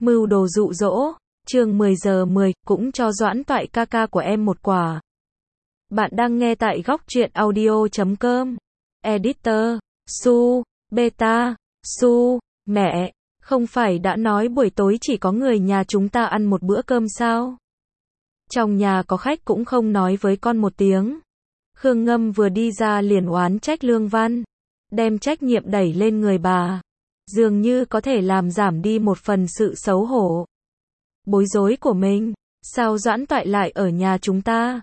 Mưu đồ dụ dỗ, chương 10 giờ 10, cũng cho Doãn Toại ca ca của em một quả. Bạn đang nghe tại góc truyện audio.com. Editor, Su, Beta, Su, mẹ, không phải đã nói buổi tối chỉ có người nhà chúng ta ăn một bữa cơm sao? Trong nhà có khách cũng không nói với con một tiếng. Khương Ngâm vừa đi ra liền oán trách Lương Văn, đem trách nhiệm đẩy lên người bà. Dường như có thể làm giảm đi một phần sự xấu hổ, bối rối của mình. Sao Doãn Toại lại ở nhà chúng ta?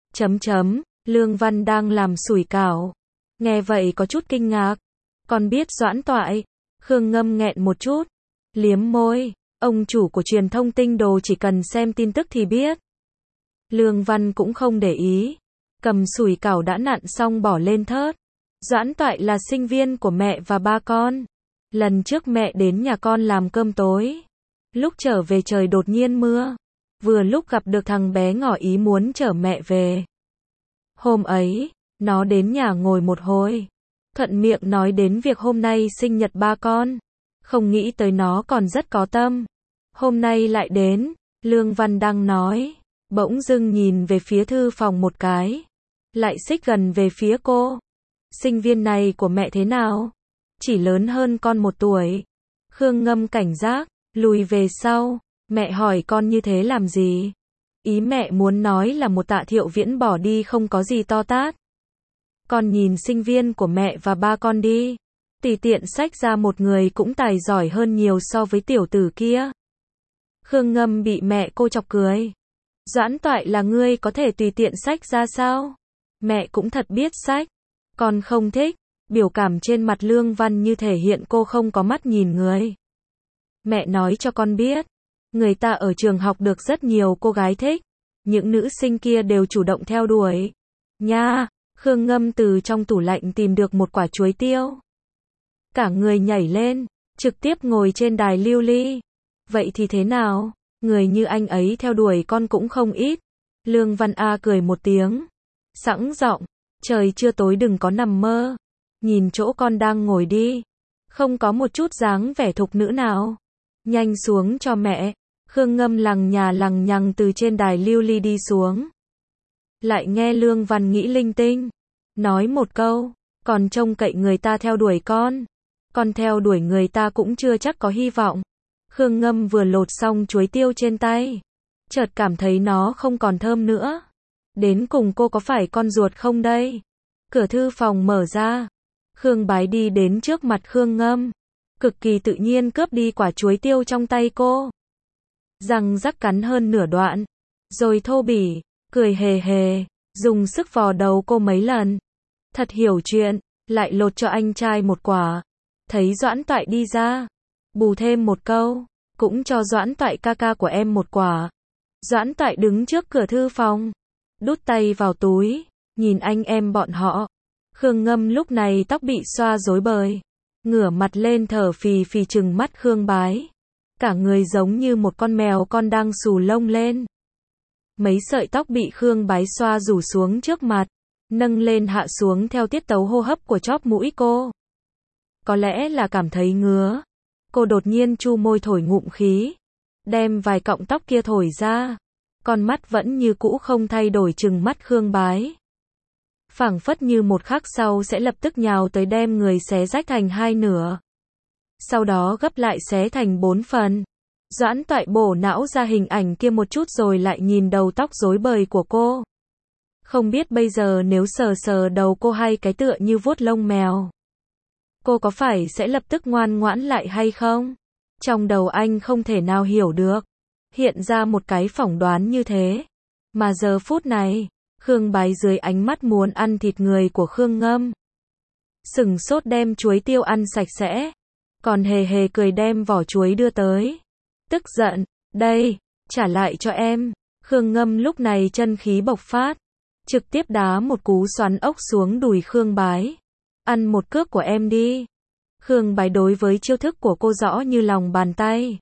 Lương Văn đang làm sủi cảo. Nghe vậy có chút kinh ngạc. Con biết Doãn Toại? Khương Ngâm nghẹn một chút, liếm môi. Ông chủ của truyền thông Tinh Đồ chỉ cần xem tin tức thì biết. Lương Văn cũng không để ý, cầm sủi cảo đã nặn xong bỏ lên thớt. Doãn Toại là sinh viên của mẹ và ba con. Lần trước mẹ đến nhà con làm cơm tối, lúc trở về trời đột nhiên mưa, vừa lúc gặp được thằng bé ngỏ ý muốn chở mẹ về. Hôm ấy, nó đến nhà ngồi một hồi, thuận miệng nói đến việc hôm nay sinh nhật ba con, không nghĩ tới nó còn rất có tâm. Hôm nay lại đến, Lương Văn đang nói, bỗng dưng nhìn về phía thư phòng một cái, lại xích gần về phía cô. Sinh viên này của mẹ thế nào? Chỉ lớn hơn con 1 tuổi. Khương Ngâm cảnh giác, lùi về sau. Mẹ hỏi con như thế làm gì? Ý mẹ muốn nói là một Tạ Thiệu Viễn bỏ đi không có gì to tát. Con nhìn sinh viên của mẹ và ba con đi. Tùy tiện xách ra một người cũng tài giỏi hơn nhiều so với tiểu tử kia. Khương Ngâm bị mẹ cô chọc cười. Doãn Toại là ngươi có thể tùy tiện xách ra sao? Mẹ cũng thật biết xách. Con không thích. Biểu cảm trên mặt Lương Văn như thể hiện cô không có mắt nhìn người. Mẹ nói cho con biết, người ta ở trường học được rất nhiều cô gái thích. Những nữ sinh kia đều chủ động theo đuổi. Nha, Khương Ngâm từ trong tủ lạnh tìm được một quả chuối tiêu. Cả người nhảy lên, trực tiếp ngồi trên đài lưu ly. Vậy thì thế nào? Người như anh ấy theo đuổi con cũng không ít. Lương Văn A cười một tiếng, sẵn giọng, trời chưa tối đừng có nằm mơ. Nhìn chỗ con đang ngồi đi, không có một chút dáng vẻ thục nữ nào. Nhanh xuống cho mẹ. Khương Ngâm lằng nhà lằng nhằng từ trên đài lưu ly đi xuống. Lại nghe Lương Văn nghĩ linh tinh, nói một câu, còn trông cậy người ta theo đuổi con theo đuổi người ta cũng chưa chắc có hy vọng. Khương Ngâm vừa lột xong chuối tiêu trên tay, chợt cảm thấy nó không còn thơm nữa. Đến cùng cô có phải con ruột không đây? Cửa thư phòng mở ra. Khương Bái đi đến trước mặt Khương Ngâm, cực kỳ tự nhiên cướp đi quả chuối tiêu trong tay cô. Răng rắc cắn hơn nửa đoạn, rồi thô bỉ, cười hề hề, dùng sức vò đầu cô mấy lần. Thật hiểu chuyện, lại lột cho anh trai một quả. Thấy Doãn Toại đi ra, bù thêm một câu, cũng cho Doãn Toại ca ca của em một quả. Doãn Toại đứng trước cửa thư phòng, đút tay vào túi, nhìn anh em bọn họ. Khương Ngâm lúc này tóc bị xoa rối bời, ngửa mặt lên thở phì phì trừng mắt Khương Bái. Cả người giống như một con mèo con đang xù lông lên. Mấy sợi tóc bị Khương Bái xoa rủ xuống trước mặt, nâng lên hạ xuống theo tiết tấu hô hấp của chóp mũi cô. Có lẽ là cảm thấy ngứa, cô đột nhiên chu môi thổi ngụm khí, đem vài cọng tóc kia thổi ra. Con mắt vẫn như cũ không thay đổi trừng mắt Khương Bái. Phảng phất như một khắc sau sẽ lập tức nhào tới đem người xé rách thành 2 nửa. Sau đó gấp lại xé thành 4 phần. Doãn Toại bổ não ra hình ảnh kia một chút rồi lại nhìn đầu tóc rối bời của cô. Không biết bây giờ nếu sờ sờ đầu cô hay cái tựa như vuốt lông mèo, cô có phải sẽ lập tức ngoan ngoãn lại hay không? Trong đầu anh không thể nào hiểu được, hiện ra một cái phỏng đoán như thế. Mà giờ phút này, Khương Bái dưới ánh mắt muốn ăn thịt người của Khương Ngâm, sửng sốt đem chuối tiêu ăn sạch sẽ, còn hề hề cười đem vỏ chuối đưa tới. Tức giận, đây, trả lại cho em. Khương Ngâm lúc này chân khí bộc phát, trực tiếp đá một cú xoắn ốc xuống đùi Khương Bái. Ăn một cước của em đi. Khương Bái đối với chiêu thức của cô rõ như lòng bàn tay.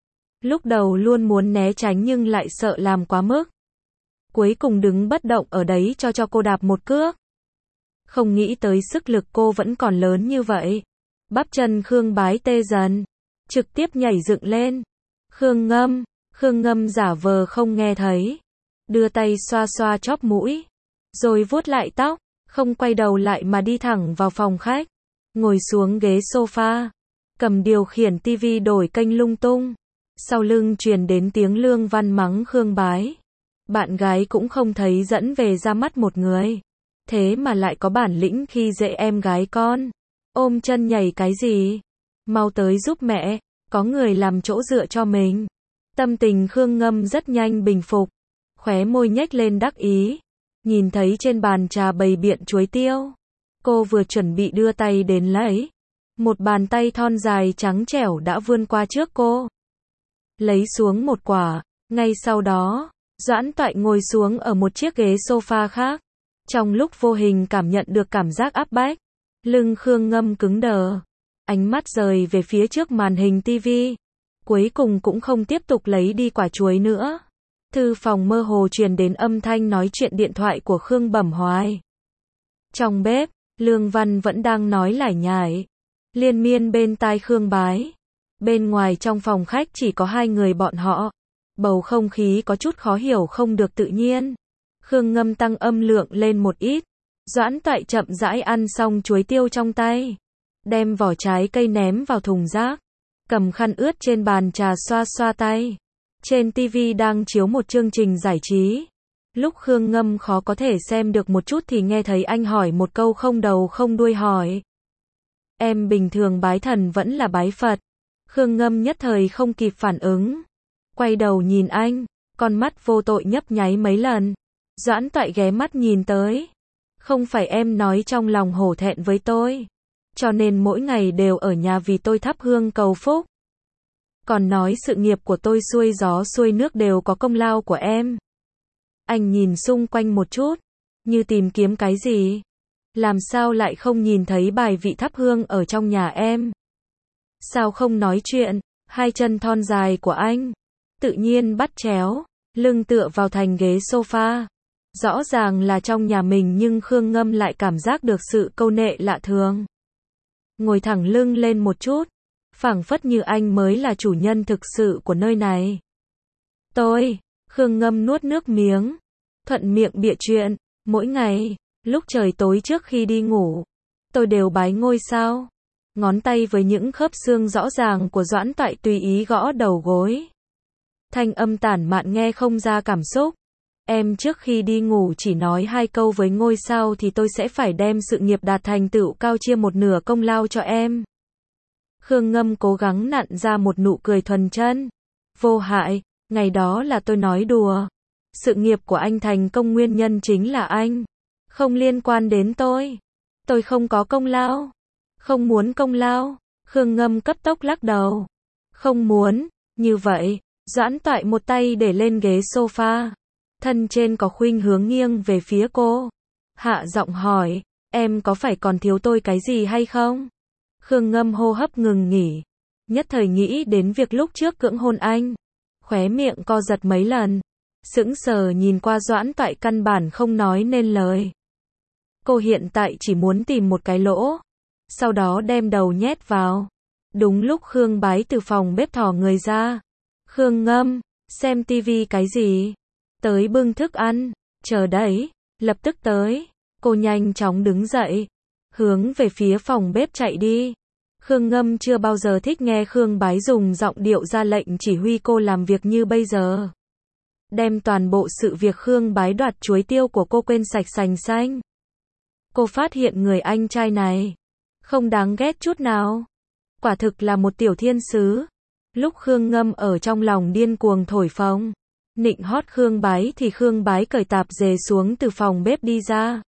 Lúc đầu luôn muốn né tránh nhưng lại sợ làm quá mức. Cuối cùng đứng bất động ở đấy cho cô đạp một cước. Không nghĩ tới sức lực cô vẫn còn lớn như vậy. Bắp chân Khương Bái tê dần, trực tiếp nhảy dựng lên. Khương Ngâm. Khương Ngâm giả vờ không nghe thấy. Đưa tay xoa xoa chóp mũi. Rồi vuốt lại tóc. Không quay đầu lại mà đi thẳng vào phòng khách. Ngồi xuống ghế sofa. Cầm điều khiển tivi đổi kênh lung tung. Sau lưng truyền đến tiếng Lương Văn mắng Khương Bái. Bạn gái cũng không thấy dẫn về ra mắt một người. Thế mà lại có bản lĩnh khi dễ em gái con. Ôm chân nhảy cái gì? Mau tới giúp mẹ, có người làm chỗ dựa cho mình. Tâm tình Khương Ngâm rất nhanh bình phục. Khóe môi nhếch lên đắc ý. Nhìn thấy trên bàn trà bày biện chuối tiêu. Cô vừa chuẩn bị đưa tay đến lấy. Một bàn tay thon dài trắng trẻo đã vươn qua trước cô. Lấy xuống một quả. Ngay sau đó, Doãn Toại ngồi xuống ở một chiếc ghế sofa khác. Trong lúc vô hình cảm nhận được cảm giác áp bách. Lưng Khương Ngâm cứng đờ. Ánh mắt rời về phía trước màn hình tivi. Cuối cùng cũng không tiếp tục lấy đi quả chuối nữa. Thư phòng mơ hồ truyền đến âm thanh nói chuyện điện thoại của Khương Bẩm Hoài. Trong bếp, Lương Văn vẫn đang nói lải nhải. Liên miên bên tai Khương Bái. Bên ngoài trong phòng khách chỉ có hai người bọn họ. Bầu không khí có chút khó hiểu không được tự nhiên. Khương Ngâm tăng âm lượng lên một ít. Doãn Toại chậm rãi ăn xong chuối tiêu trong tay. Đem vỏ trái cây ném vào thùng rác. Cầm khăn ướt trên bàn trà xoa xoa tay. Trên tivi đang chiếu một chương trình giải trí. Lúc Khương Ngâm khó có thể xem được một chút thì nghe thấy anh hỏi một câu không đầu không đuôi hỏi. Em bình thường bái thần vẫn là bái Phật? Khương Ngâm nhất thời không kịp phản ứng. Quay đầu nhìn anh, con mắt vô tội nhấp nháy mấy lần. Doãn Toại ghé mắt nhìn tới. Không phải em nói trong lòng hổ thẹn với tôi. Cho nên mỗi ngày đều ở nhà vì tôi thắp hương cầu phúc. Còn nói sự nghiệp của tôi xuôi gió xuôi nước đều có công lao của em. Anh nhìn xung quanh một chút, như tìm kiếm cái gì. Làm sao lại không nhìn thấy bài vị thắp hương ở trong nhà em? Sao không nói chuyện? Hai chân thon dài của anh tự nhiên bắt chéo, lưng tựa vào thành ghế sofa. Rõ ràng là trong nhà mình nhưng Khương Ngâm lại cảm giác được sự câu nệ lạ thường. Ngồi thẳng lưng lên một chút, phảng phất như anh mới là chủ nhân thực sự của nơi này. Khương Ngâm nuốt nước miếng, thuận miệng bịa chuyện, mỗi ngày, lúc trời tối trước khi đi ngủ, tôi đều bái ngôi sao. Ngón tay với những khớp xương rõ ràng của Doãn Toại tùy ý gõ đầu gối. Thanh âm tản mạn nghe không ra cảm xúc. Em trước khi đi ngủ chỉ nói 2 câu với ngôi sao thì tôi sẽ phải đem sự nghiệp đạt thành tựu cao chia một nửa công lao cho em. Khương Ngâm cố gắng nặn ra một nụ cười thuần chân. Vô hại, ngày đó là tôi nói đùa. Sự nghiệp của anh thành công nguyên nhân chính là anh. Không liên quan đến tôi. Tôi không có công lao. Không muốn công lao. Khương Ngâm cấp tốc lắc đầu. Không muốn, như vậy, Doãn Toại một tay để lên ghế sofa. Thân trên có khuynh hướng nghiêng về phía cô. Hạ giọng hỏi, em có phải còn thiếu tôi cái gì hay không? Khương Ngâm hô hấp ngừng nghỉ. Nhất thời nghĩ đến việc lúc trước cưỡng hôn anh. Khóe miệng co giật mấy lần. Sững sờ nhìn qua Doãn Toại căn bản không nói nên lời. Cô hiện tại chỉ muốn tìm một cái lỗ. Sau đó đem đầu nhét vào. Đúng lúc Khương Bái từ phòng bếp thò người ra. Khương Ngâm, xem tivi cái gì? Tới bưng thức ăn. Chờ đấy, lập tức tới. Cô nhanh chóng đứng dậy. Hướng về phía phòng bếp chạy đi. Khương Ngâm chưa bao giờ thích nghe Khương Bái dùng giọng điệu ra lệnh chỉ huy cô làm việc như bây giờ. Đem toàn bộ sự việc Khương Bái đoạt chuối tiêu của cô quên sạch sành xanh. Cô phát hiện người anh trai này không đáng ghét chút nào. Quả thực là một tiểu thiên sứ. Lúc Khương Ngâm ở trong lòng điên cuồng thổi phồng, nịnh hót Khương Bái thì Khương Bái cởi tạp dề xuống từ phòng bếp đi ra.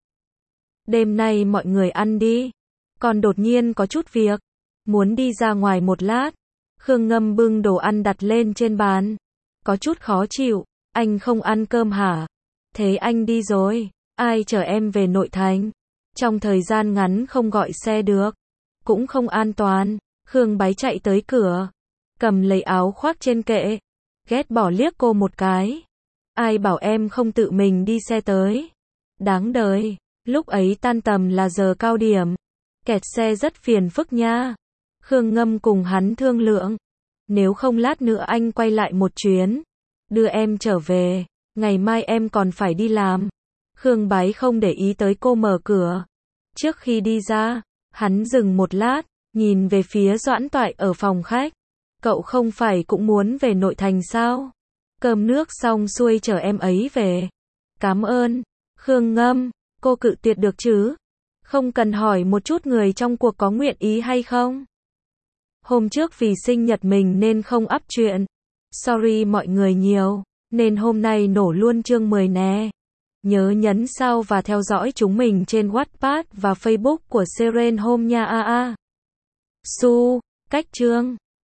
Đêm nay mọi người ăn đi. Còn đột nhiên có chút việc. Muốn đi ra ngoài một lát. Khương Ngâm bưng đồ ăn đặt lên trên bàn. Có chút khó chịu. Anh không ăn cơm hả? Thế anh đi rồi. Ai chở em về nội thành? Trong thời gian ngắn không gọi xe được. Cũng không an toàn. Khương Bái chạy tới cửa. Cầm lấy áo khoác trên kệ. Ghét bỏ liếc cô một cái. Ai bảo em không tự mình đi xe tới? Đáng đời. Lúc ấy tan tầm là giờ cao điểm. Kẹt xe rất phiền phức nha. Khương Ngâm cùng hắn thương lượng. Nếu không lát nữa anh quay lại một chuyến, đưa em trở về, ngày mai em còn phải đi làm. Khương Bái không để ý tới cô mở cửa. Trước khi đi ra, hắn dừng một lát, nhìn về phía Doãn Toại ở phòng khách. Cậu không phải cũng muốn về nội thành sao? Cơm nước xong xuôi chở em ấy về. Cảm ơn. Khương Ngâm, cô cự tuyệt được chứ? Không cần hỏi một chút người trong cuộc có nguyện ý hay không? Hôm trước vì sinh nhật mình nên không up chuyện. Sorry mọi người nhiều, nên hôm nay nổ luôn chương 10 nè. Nhớ nhấn sau và theo dõi chúng mình trên Wattpad và Facebook của Seren Home nha. Su, cách chương.